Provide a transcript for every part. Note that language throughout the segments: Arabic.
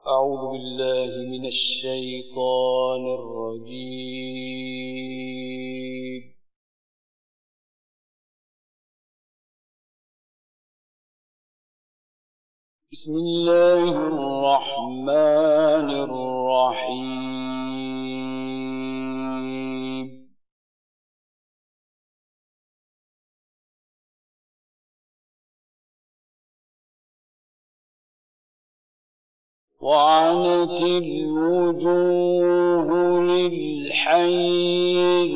أعوذ بالله من الشيطان الرجيم. بسم الله الرحمن الرحيم. وعنت الوجوه للحي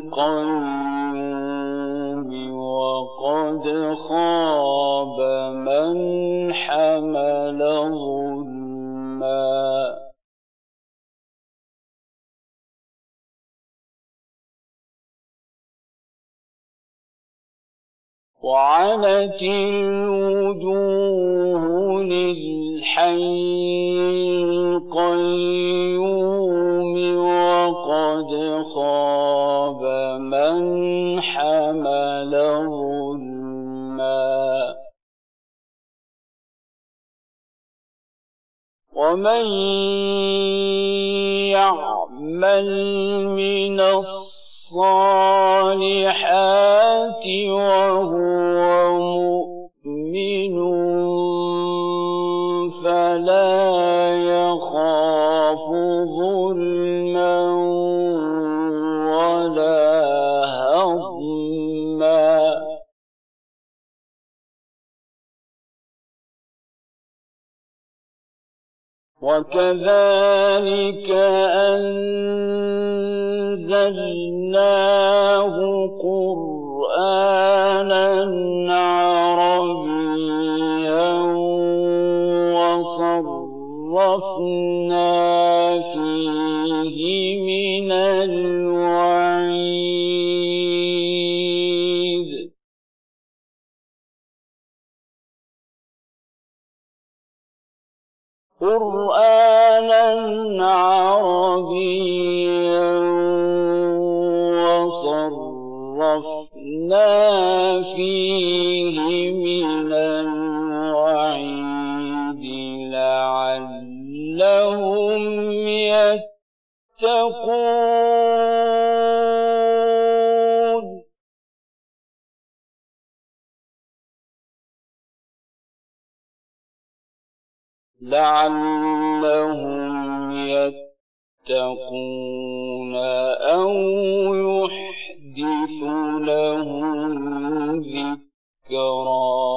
القيوم وقد خاب من حمل ظلما. وعنت الوجوه للحي القيوم وقد خاب من حمل ظلما. ومن يعمل من الصالحات وهو مؤمن فلا يخاف ظلما ولا هضما. وكذلك أنزلناه قرآنا عربيا وصرفنا فيه من الوعيد. قرآنا عربيا وصرفنا فيه من الوعيد لعلهم يتقون. لعلهم يتقون أو يحدث لهم ذكرا.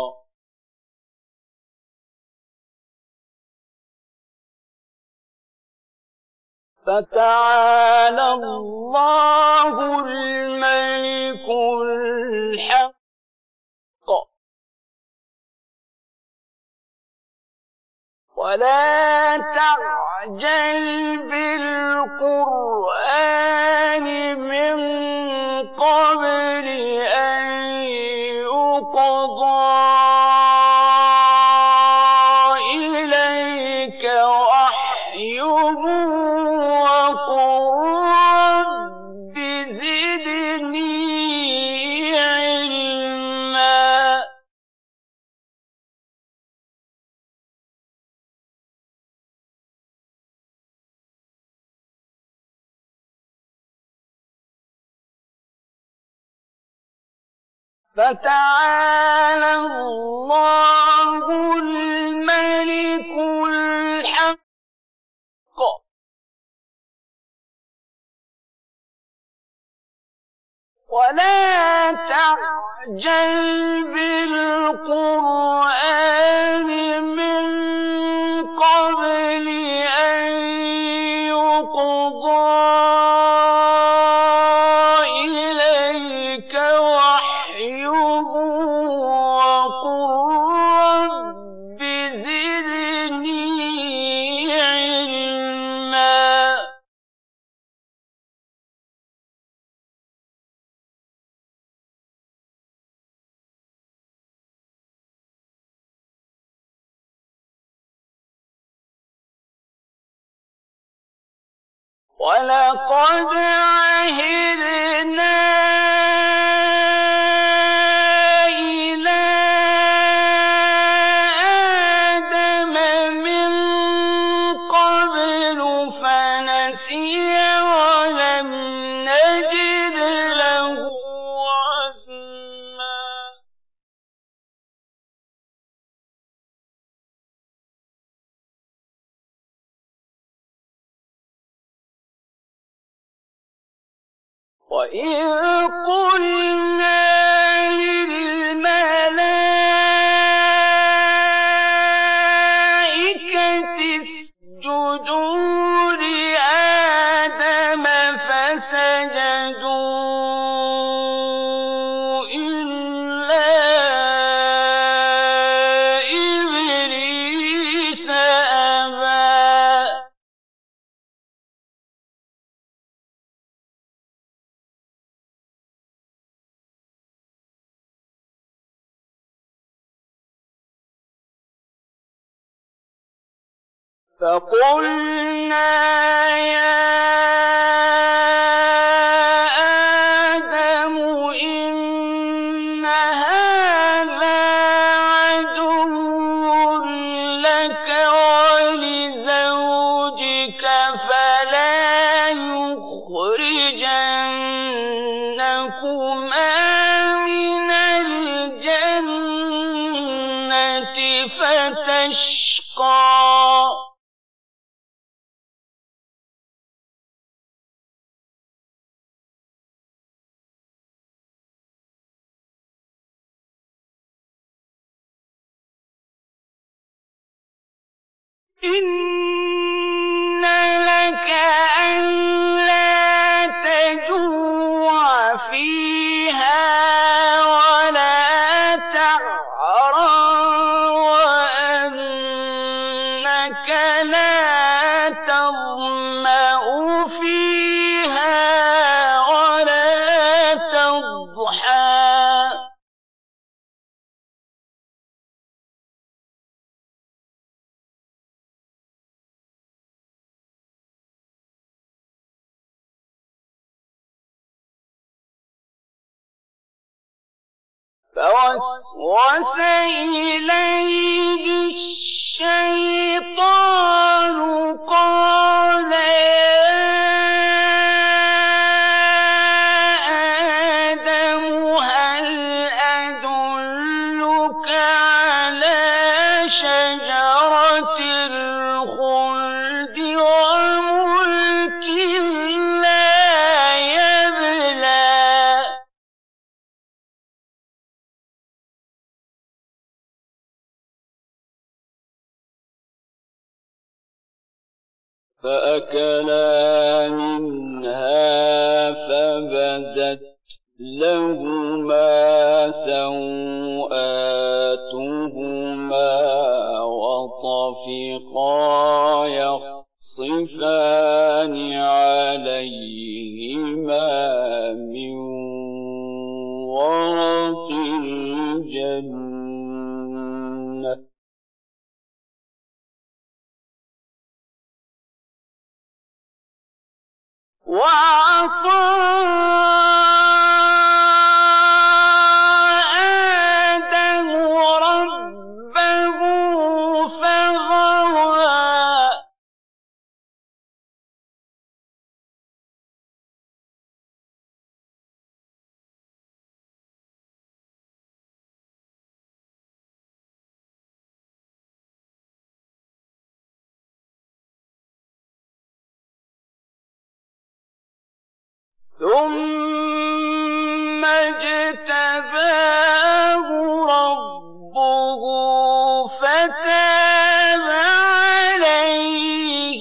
فتعالى الله الملك الحق ولا تعجل بالقرآن من قبل أن يقضى إليك وحيه وقل رب زدني علما. فتعالى الله الملك الحق ولا تعجل بالقرآن من قبل أن يقضى إليك وحيه وقل رب زدني علما. ولقد عهدنا إلى آدم من نسي ولم نجد له عزما. وإذ قلنا للملائكة اسجدوا لآدم فسجدوا إلا إبليس أبى. فقلنا يا آدم إن هذا عدو لك ولزوجك فلا يخرجنكما من الجنة فتشقى. إن لك ألا تجوع فيها ولا تعرى وأنك لا تظمأ فيها ولا تضحى. فوسوس إليه الشيطان قال يا آدم هل أدلك على شجرة الخلد وملك لا يبلى. فأكلا منها فبدت لهما سوآتهما وطفقا يخصفان عليهما من ورق الجنة وعصى آدم ربه فغوى. ثم اجتباه ربه فتاب عليه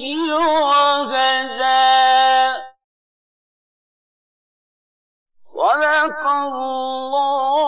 وهدى. صدق الله